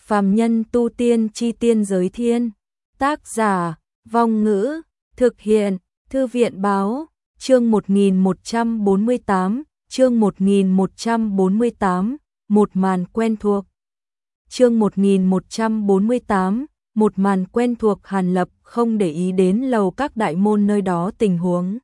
Phàm nhân tu tiên chi tiên giới thiên. Tác giả, Vong Ngữ, thực hiện, Thư viện báo, chương 1148, chương 1148, một màn quen thuộc. Chương 1148, một màn quen thuộc. Hàn Lập không để ý đến lầu các đại môn nơi đó tình huống.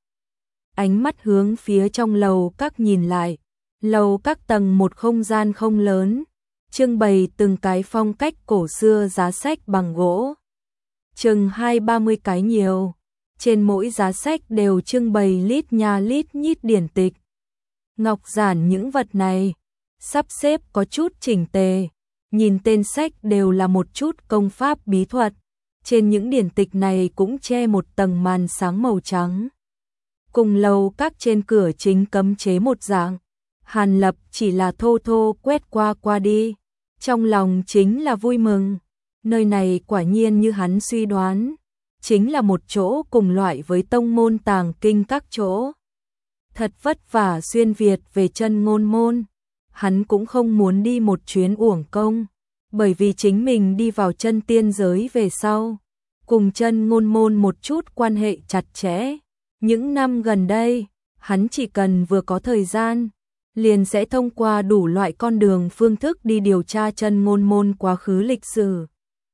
Ánh mắt hướng phía trong lầu các nhìn lại. Lầu các tầng một không gian không lớn, trưng bày từng cái phong cách cổ xưa giá sách bằng gỗ. Chừng 20-30 cái nhiều. Trên mỗi giá sách đều trưng bày lít nha lít nhít điển tịch. Ngọc giản những vật này, sắp xếp có chút chỉnh tề. Nhìn tên sách đều là một chút công pháp bí thuật. Trên những điển tịch này cũng che một tầng màn sáng màu trắng. Cùng lầu các trên cửa chính cấm chế một dạng. Hàn Lập chỉ là thô thô quét qua đi. Trong lòng chính là vui mừng. Nơi này quả nhiên như hắn suy đoán. Chính là một chỗ cùng loại với tông môn tàng kinh các chỗ. Thật vất vả xuyên Việt về chân ngôn môn. Hắn cũng không muốn đi một chuyến uổng công. Bởi vì chính mình đi vào chân tiên giới về sau. Cùng chân ngôn môn một chút quan hệ chặt chẽ. Những năm gần đây, hắn chỉ cần vừa có thời gian, liền sẽ thông qua đủ loại con đường phương thức đi điều tra chân ngôn môn quá khứ lịch sử.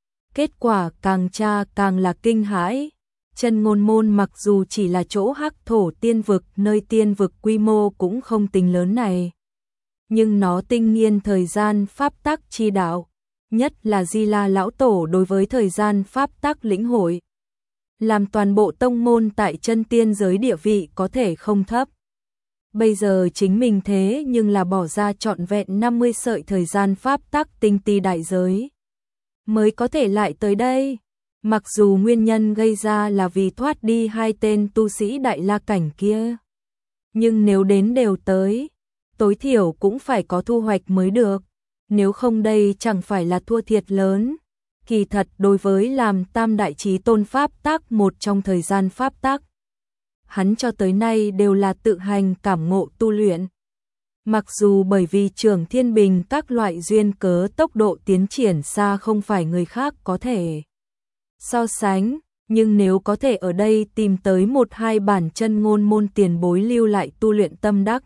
Kết quả càng tra càng là kinh hãi. Chân ngôn môn mặc dù chỉ là chỗ hắc thổ tiên vực, nơi tiên vực quy mô cũng không tính lớn này. Nhưng nó tinh nghiên thời gian pháp tắc chi đạo, nhất là Di La lão tổ đối với thời gian pháp tắc lĩnh hội. Làm toàn bộ tông môn tại chân tiên giới địa vị có thể không thấp. Bây giờ chính mình thế nhưng là bỏ ra trọn vẹn 50 sợi thời gian pháp tắc tinh ti đại giới. Mới có thể lại tới đây. Mặc dù nguyên nhân gây ra là vì thoát đi hai tên tu sĩ đại la cảnh kia. Nhưng nếu đến đều tới, tối thiểu cũng phải có thu hoạch mới được. Nếu không đây chẳng phải là thua thiệt lớn. Kỳ thật đối với làm tam đại chí tôn pháp tắc một trong thời gian pháp tắc, hắn cho tới nay đều là tự hành cảm ngộ tu luyện. Mặc dù bởi vì Trường Thiên Bình các loại duyên cớ tốc độ tiến triển xa không phải người khác có thể so sánh, nhưng nếu có thể ở đây tìm tới một hai bản chân ngôn môn tiền bối lưu lại tu luyện tâm đắc,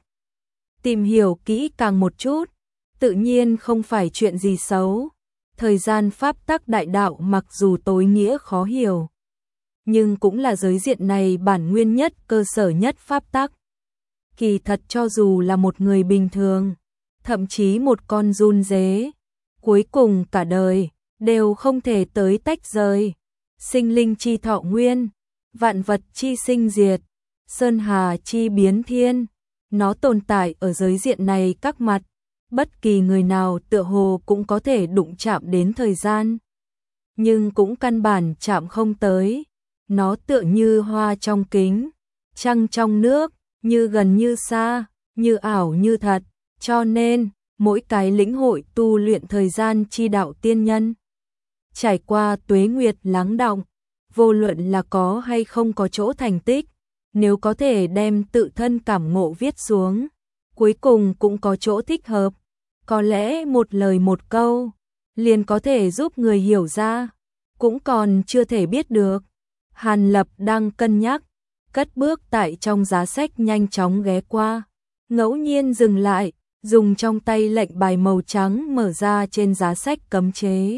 tìm hiểu kỹ càng một chút, tự nhiên không phải chuyện gì xấu. Thời gian pháp tắc đại đạo mặc dù tối nghĩa khó hiểu, nhưng cũng là giới diện này bản nguyên nhất, cơ sở nhất pháp tắc. Kỳ thật cho dù là một người bình thường, thậm chí một con giun dế, cuối cùng cả đời đều không thể tới tách rời. Sinh linh chi thọ nguyên, vạn vật chi sinh diệt, sơn hà chi biến thiên, nó tồn tại ở giới diện này các mặt. Bất kỳ người nào tựa hồ cũng có thể đụng chạm đến thời gian, nhưng cũng căn bản chạm không tới. Nó tựa như hoa trong kính, trăng trong nước, như gần như xa, như ảo như thật. Cho nên, mỗi cái lĩnh hội tu luyện thời gian chi đạo tiên nhân, trải qua tuế nguyệt lắng đọng, vô luận là có hay không có chỗ thành tích, nếu có thể đem tự thân cảm ngộ viết xuống, cuối cùng cũng có chỗ thích hợp. Có lẽ một lời một câu liền có thể giúp người hiểu ra, cũng còn chưa thể biết được. Hàn Lập đang cân nhắc, cất bước tại trong giá sách nhanh chóng ghé qua, ngẫu nhiên dừng lại, dùng trong tay lệnh bài màu trắng mở ra trên giá sách cấm chế.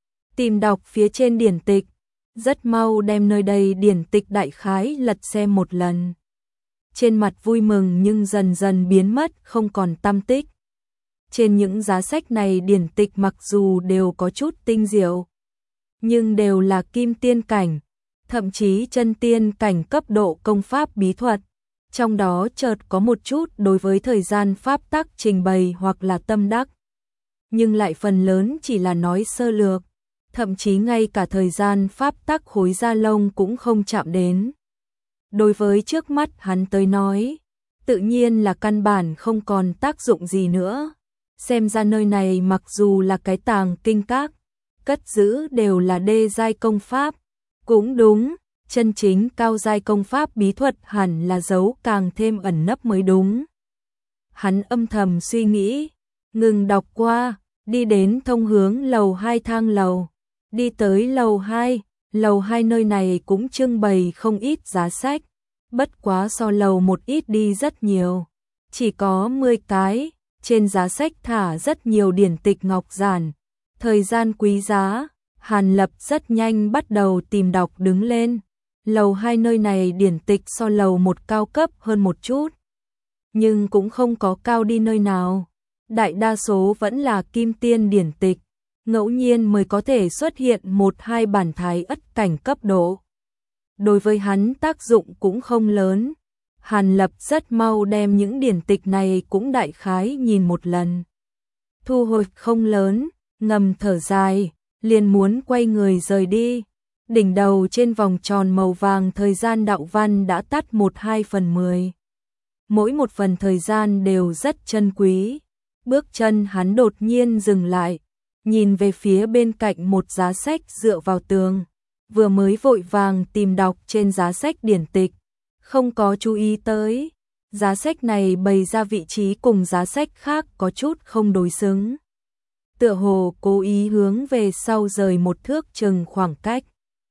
Tìm đọc phía trên điển tịch, rất mau đem nơi đây điển tịch đại khái lật xem một lần. Trên mặt vui mừng nhưng dần dần biến mất không còn tăm tích. Trên những giá sách này điển tịch mặc dù đều có chút tinh diệu, nhưng đều là kim tiên cảnh, thậm chí chân tiên cảnh cấp độ công pháp bí thuật. Trong đó chợt có một chút đối với thời gian pháp tắc trình bày hoặc là tâm đắc, nhưng lại phần lớn chỉ là nói sơ lược, thậm chí ngay cả thời gian pháp tắc khối da lông cũng không chạm đến. Đối với trước mắt hắn tới nói, tự nhiên là căn bản không còn tác dụng gì nữa. Xem ra nơi này mặc dù là cái tàng kinh các, cất giữ đều là đê giai công pháp. Cũng đúng, chân chính cao giai công pháp bí thuật hẳn là giấu càng thêm ẩn nấp mới đúng. Hắn âm thầm suy nghĩ, ngừng đọc qua, đi đến thông hướng lầu 2 thang lầu. Đi tới lầu 2 nơi này cũng trưng bày không ít giá sách, bất quá so lầu 1 ít đi rất nhiều, chỉ có 10 cái, trên giá sách thả rất nhiều điển tịch ngọc giản, thời gian quý giá. Hàn Lập rất nhanh bắt đầu tìm đọc đứng lên. Lầu 2 nơi này điển tịch so lầu 1 cao cấp hơn một chút, nhưng cũng không có cao đi nơi nào. Đại đa số vẫn là kim tiên điển tịch, ngẫu nhiên mới có thể xuất hiện một hai bản thái ất cảnh cấp độ. Đối với hắn tác dụng cũng không lớn. Hàn Lập rất mau đem những điển tịch này cũng đại khái nhìn một lần. Thu hồi không lớn, ngầm thở dài, liền muốn quay người rời đi. Đỉnh đầu trên vòng tròn màu vàng thời gian đạo văn đã tắt 1/2/10. Mỗi một phần thời gian đều rất chân quý. Bước chân hắn đột nhiên dừng lại, nhìn về phía bên cạnh một giá sách dựa vào tường, vừa mới vội vàng tìm đọc trên giá sách điển tịch, không có chú ý tới. Giá sách này bày ra vị trí cùng giá sách khác có chút không đối xứng. Tựa hồ cố ý hướng về sau rời một thước chừng khoảng cách.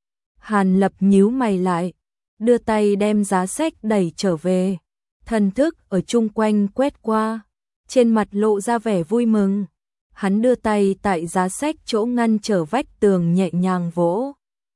Hàn Lập nhíu mày lại, đưa tay đem giá sách đẩy trở về, thần thức ở chung quanh quét qua, trên mặt lộ ra vẻ vui mừng. Hắn đưa tay tại giá sách chỗ ngăn trở vách tường nhẹ nhàng vỗ.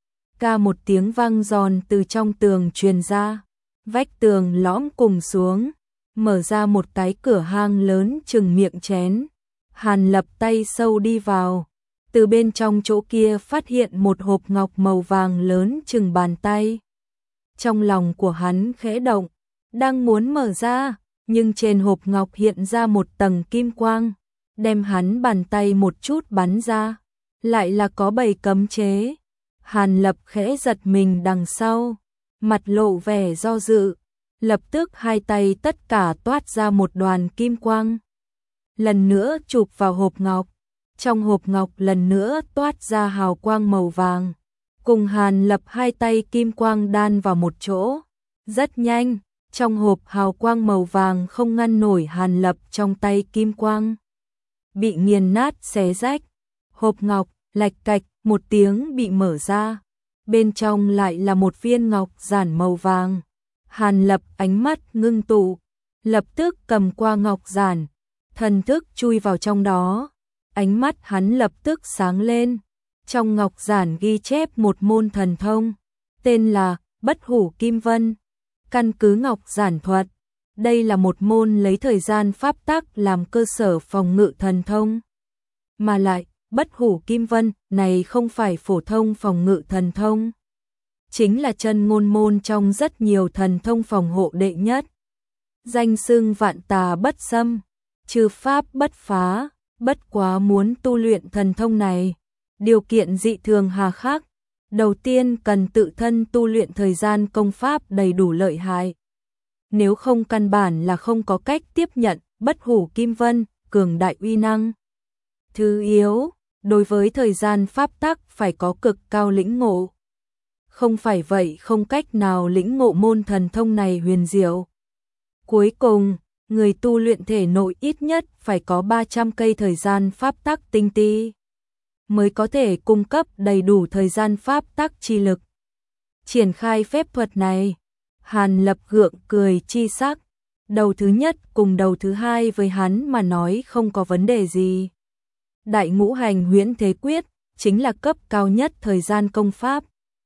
Ca một tiếng vang giòn từ trong tường truyền ra, vách tường lõm cùng xuống, mở ra một cái cửa hang lớn chừng miệng chén. Hàn Lập tay sâu đi vào, từ bên trong chỗ kia phát hiện một hộp ngọc màu vàng lớn chừng bàn tay. Trong lòng của hắn khẽ động, đang muốn mở ra, nhưng trên hộp ngọc hiện ra một tầng kim quang, đem hắn bàn tay một chút bắn ra, lại là có 7 cấm chế. Hàn Lập khẽ giật mình đằng sau, mặt lộ vẻ do dự, lập tức hai tay tất cả toát ra một đoàn kim quang. Lần nữa chụp vào hộp ngọc, trong hộp ngọc lần nữa toát ra hào quang màu vàng, cùng Hàn Lập hai tay kim quang đan vào một chỗ. Rất nhanh, trong hộp hào quang màu vàng không ngăn nổi Hàn Lập trong tay kim quang, bị nghiền nát xé rách. Hộp ngọc lạch cạch một tiếng bị mở ra, bên trong lại là một viên ngọc giản màu vàng. Hàn Lập ánh mắt ngưng tụ, lập tức cầm qua ngọc giản, thần thức chui vào trong đó, ánh mắt hắn lập tức sáng lên. Trong ngọc giản ghi chép một môn thần thông, tên là Bất Hủ Kim Vân. Căn cứ ngọc giản thuật, đây là một môn lấy thời gian pháp tắc làm cơ sở phòng ngự thần thông. Mà lại, Bất Hủ Kim Vân này không phải phổ thông phòng ngự thần thông, chính là chân ngôn môn trong rất nhiều thần thông phòng hộ đệ nhất. Danh xưng vạn tà bất xâm, trừ pháp bất phá, bất quá muốn tu luyện thần thông này, điều kiện dị thường hà khắc. Đầu tiên cần tự thân tu luyện thời gian công pháp đầy đủ lợi hại. Nếu không căn bản là không có cách tiếp nhận Bất Hủ Kim Vân, cường đại uy năng. Thứ yếu, đối với thời gian pháp tắc phải có cực cao lĩnh ngộ. Không phải vậy không cách nào lĩnh ngộ môn thần thông này huyền diệu. Cuối cùng, người tu luyện thể nội ít nhất phải có 300 cây thời gian pháp tắc tinh ti, mới có thể cung cấp đầy đủ thời gian pháp tắc chi lực. Triển khai phép thuật này, Hàn Lập gượng cười chi sắc, đầu thứ nhất cùng đầu thứ hai với hắn mà nói không có vấn đề gì. Đại ngũ hành huyễn thế quyết chính là cấp cao nhất thời gian công pháp,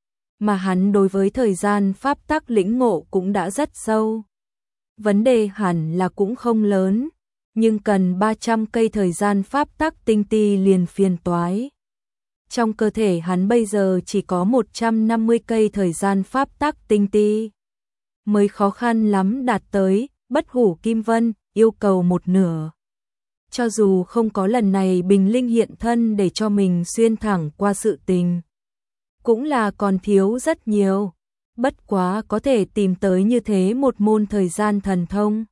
mà hắn đối với thời gian pháp tắc lĩnh ngộ cũng đã rất sâu. Vấn đề hẳn là cũng không lớn, nhưng cần 300 cây thời gian pháp tắc tinh ti liền phiền toái. Trong cơ thể hắn bây giờ chỉ có 150 cây thời gian pháp tắc tinh ti, mới khó khăn lắm đạt tới Bất Hủ Kim Vân, yêu cầu một nửa. Cho dù không có lần này Bình Linh hiện thân để cho mình xuyên thẳng qua sự tình, cũng là còn thiếu rất nhiều. Bất quá có thể tìm tới như thế một môn thời gian thần thông,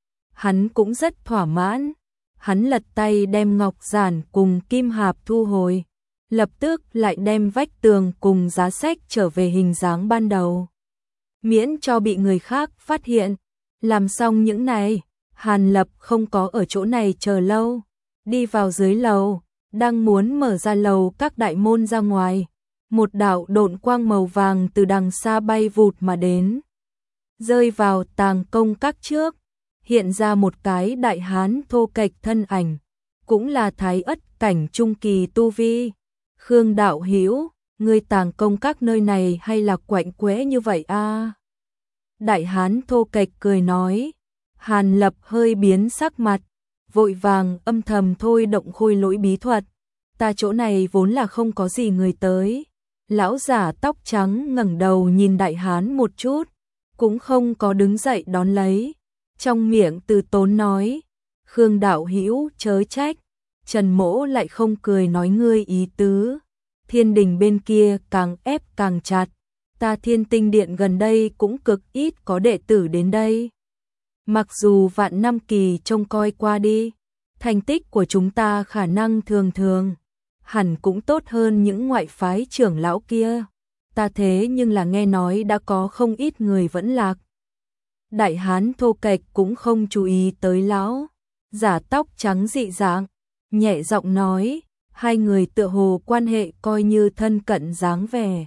hắn cũng rất thỏa mãn. Hắn lật tay đem ngọc giản cùng kim hạp thu hồi, lập tức lại đem vách tường cùng giá sách trở về hình dáng ban đầu, miễn cho bị người khác phát hiện. Làm xong những này, Hàn Lập không có ở chỗ này chờ lâu, đi vào dưới lầu, đang muốn mở ra lầu các đại môn ra ngoài, một đạo độn quang màu vàng từ đằng xa bay vụt mà đến, rơi vào tàng công các trước, hiện ra một cái đại hán thô kệch thân ảnh, cũng là thái ất cảnh trung kỳ tu vi. Khương đạo hữu, ngươi tàng công các nơi này hay là quạnh quẽ như vậy a? Đại hán thô kệch cười nói. Hàn Lập hơi biến sắc mặt, vội vàng âm thầm thôi động khôi lỗi bí thuật. Ta chỗ này vốn là không có gì người tới. Lão giả tóc trắng ngẩng đầu nhìn đại hán một chút, cũng không có đứng dậy đón lấy. Trong miệng từ tốn nói, Khương đạo hữu chớ trách, Trần Mỗ lại không cười nói ngươi ý tứ. Thiên đình bên kia càng ép càng chặt, ta Thiên Tinh Điện gần đây cũng cực ít có đệ tử đến đây. Mặc dù vạn năm kỳ trông coi qua đi, thành tích của chúng ta khả năng thường thường, hẳn cũng tốt hơn những ngoại phái trưởng lão kia. Ta thế nhưng là nghe nói đã có không ít người vẫn lạc. Đại hán thô kệch cũng không chú ý tới lão giả tóc trắng dị dạng, nhẹ giọng nói, hai người tựa hồ quan hệ coi như thân cận dáng vẻ.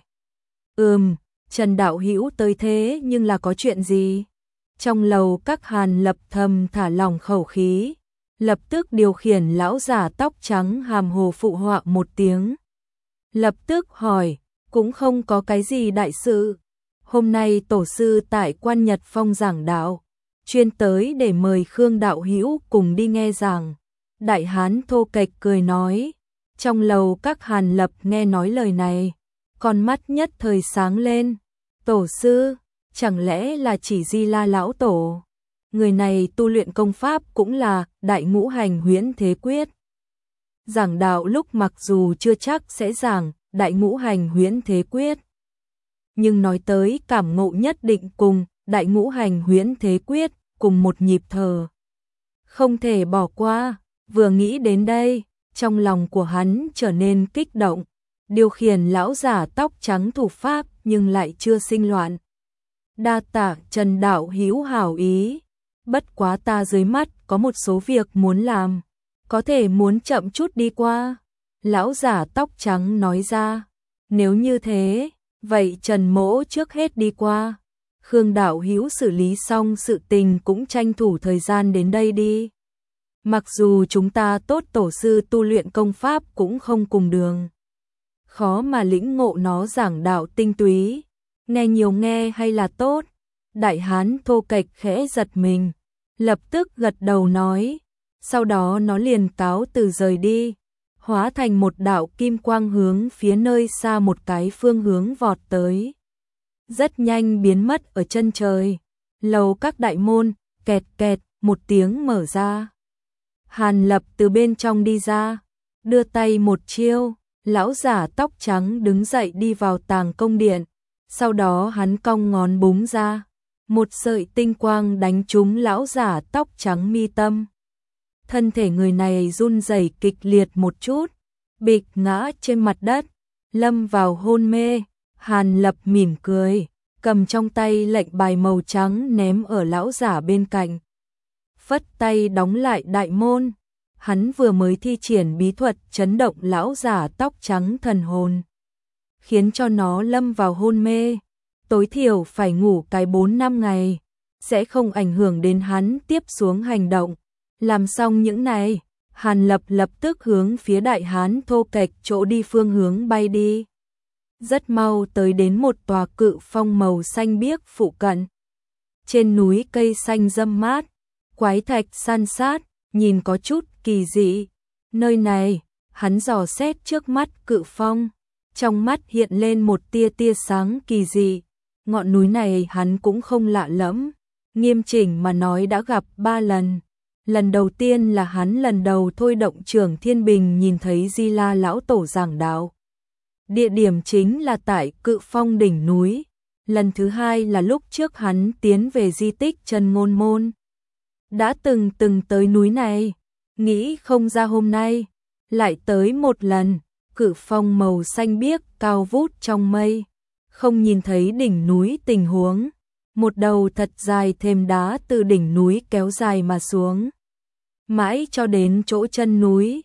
Trần đạo hữu tới thế nhưng là có chuyện gì? Trong lầu các Hàn Lập thầm thả lỏng khẩu khí, lập tức điều khiển lão giả tóc trắng hàm hồ phụ họa một tiếng. Lập tức hỏi, cũng không có cái gì đại sự. Hôm nay tổ sư tại Quan Nhật Phong giảng đạo, chuyên tới để mời Khương đạo hữu cùng đi nghe giảng. Đại hán thô kệch cười nói. Trong lầu các Hàn Lập nghe nói lời này, con mắt nhất thời sáng lên. Tổ sư, chẳng lẽ là chỉ Di La lão tổ? Người này tu luyện công pháp cũng là Đại Ngũ Hành Huyễn Thế Quyết. Giảng đạo lúc mặc dù chưa chắc sẽ giảng Đại Ngũ Hành Huyễn Thế Quyết, nhưng nói tới cảm ngộ nhất định cùng Đại Ngũ Hành Huyễn Thế Quyết cùng một nhịp thở, không thể bỏ qua. Vừa nghĩ đến đây, trong lòng của hắn trở nên kích động, điều khiển lão giả tóc trắng thủ pháp nhưng lại chưa sinh loạn. Đa tạ Trần đạo hữu hảo ý, bất quá ta dưới mắt có một số việc muốn làm, có thể muốn chậm chút đi qua. Lão giả tóc trắng nói ra. Nếu như thế, vậy Trần Mỗ trước hết đi qua. Khương đạo hữu xử lý xong sự tình cũng tranh thủ thời gian đến đây đi. Mặc dù chúng ta tốt tổ sư tu luyện công pháp cũng không cùng đường, khó mà lĩnh ngộ nó giảng đạo tinh túy. Nghe nhiều nghe hay là tốt? Đại hán thô kệch khẽ giật mình, lập tức gật đầu nói. Sau đó nó liền cáo từ rời đi, hóa thành một đạo kim quang hướng phía nơi xa một cái phương hướng vọt tới. Rất nhanh biến mất ở chân trời. Lầu các đại môn, kẹt kẹt, một tiếng mở ra. Hàn Lập từ bên trong đi ra, đưa tay một chiêu, lão giả tóc trắng đứng dậy đi vào tàng công điện. Sau đó hắn cong ngón búng ra, một sợi tinh quang đánh trúng lão giả tóc trắng mi tâm. Thân thể người này run rẩy kịch liệt một chút, bịch ngã trên mặt đất, lâm vào hôn mê. Hàn Lập mỉm cười, cầm trong tay lệnh bài màu trắng ném ở lão giả bên cạnh. Phất tay đóng lại đại môn, hắn vừa mới thi triển bí thuật chấn động lão giả tóc trắng thần hồn, khiến cho nó lâm vào hôn mê, tối thiểu phải ngủ cái 4-5 ngày, sẽ không ảnh hưởng đến hắn tiếp xuống hành động. Làm xong những này, Hàn Lập lập tức hướng phía đại hán thô kệch chỗ đi phương hướng bay đi. Rất mau tới đến một tòa cự phong màu xanh biếc phụ cận. Trên núi cây xanh râm mát, quái thạch san sát, nhìn có chút kỳ dị. Nơi này, hắn dò xét trước mắt cự phong, trong mắt hiện lên một tia tia sáng kỳ dị. Ngọn núi này hắn cũng không lạ lẫm, nghiêm chỉnh mà nói đã gặp 3 lần. Lần đầu tiên là hắn lần đầu thôi động Trường Thiên Bình nhìn thấy Di La lão tổ giảng đạo. Địa điểm chính là tại Cự Phong đỉnh núi. Lần thứ hai là lúc trước hắn tiến về di tích Trần Ngôn Môn. Đã từng tới núi này, nghĩ không ra hôm nay lại tới một lần. Cự phong màu xanh biếc cao vút trong mây, không nhìn thấy đỉnh núi tình huống. Một đầu thật dài thềm đá từ đỉnh núi kéo dài mà xuống, mãi cho đến chỗ chân núi.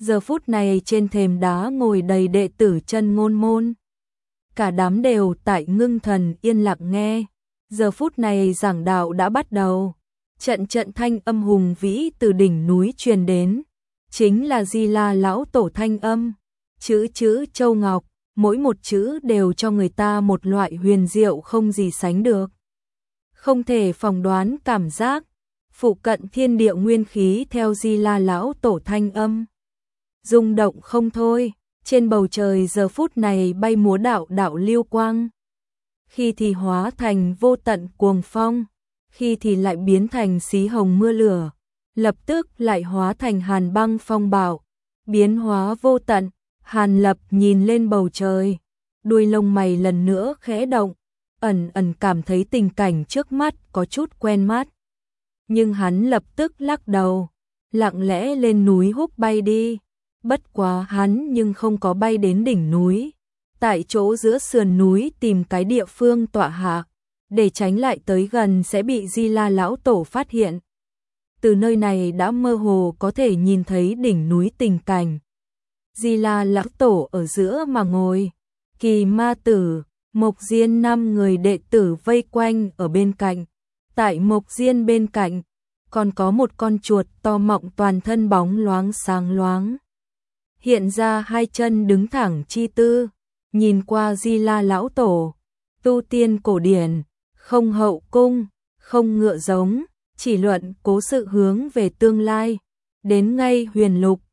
Giờ phút này trên thềm đá ngồi đầy đệ tử Chân Ngôn môn. Cả đám đều tại ngưng thần yên lặng nghe. Giờ phút này giảng đạo đã bắt đầu. Trận trận thanh âm hùng vĩ từ đỉnh núi truyền đến. Chính là Di La lão tổ thanh âm. Chữ chữ châu ngọc, mỗi một chữ đều cho người ta một loại huyền diệu không gì sánh được. Không thể phỏng đoán cảm giác. Phụ cận thiên địa nguyên khí theo Di La lão tổ thanh âm rung động không thôi. Trên bầu trời giờ phút này bay múa đạo đạo lưu quang. Khi thì hóa thành vô tận cuồng phong, khi thì lại biến thành xí hồng mưa lửa, lập tức lại hóa thành hàn băng phong bạo, biến hóa vô tận. Hàn Lập nhìn lên bầu trời, đuôi lông mày lần nữa khẽ động, ẩn ẩn cảm thấy tình cảnh trước mắt có chút quen mắt. Nhưng hắn lập tức lắc đầu, lặng lẽ lên núi húc bay đi. Bất quá hắn nhưng không có bay đến đỉnh núi, tại chỗ giữa sườn núi tìm cái địa phương tọa hạ, để tránh lại tới gần sẽ bị Di La lão tổ phát hiện. Từ nơi này đã mơ hồ có thể nhìn thấy đỉnh núi tình cảnh. Di La lão tổ ở giữa mà ngồi, Kỳ Ma Tử, Mộc Diên 5 người đệ tử vây quanh ở bên cạnh. Tại Mộc Diên bên cạnh, còn có một con chuột to mọng toàn thân bóng loáng sáng loáng. Hiện ra hai chân đứng thẳng chi tư, nhìn qua Di La lão tổ, tu tiên cổ điển, không hậu cung, không ngựa giống, chỉ luận cố sự hướng về tương lai, đến ngay huyền lục,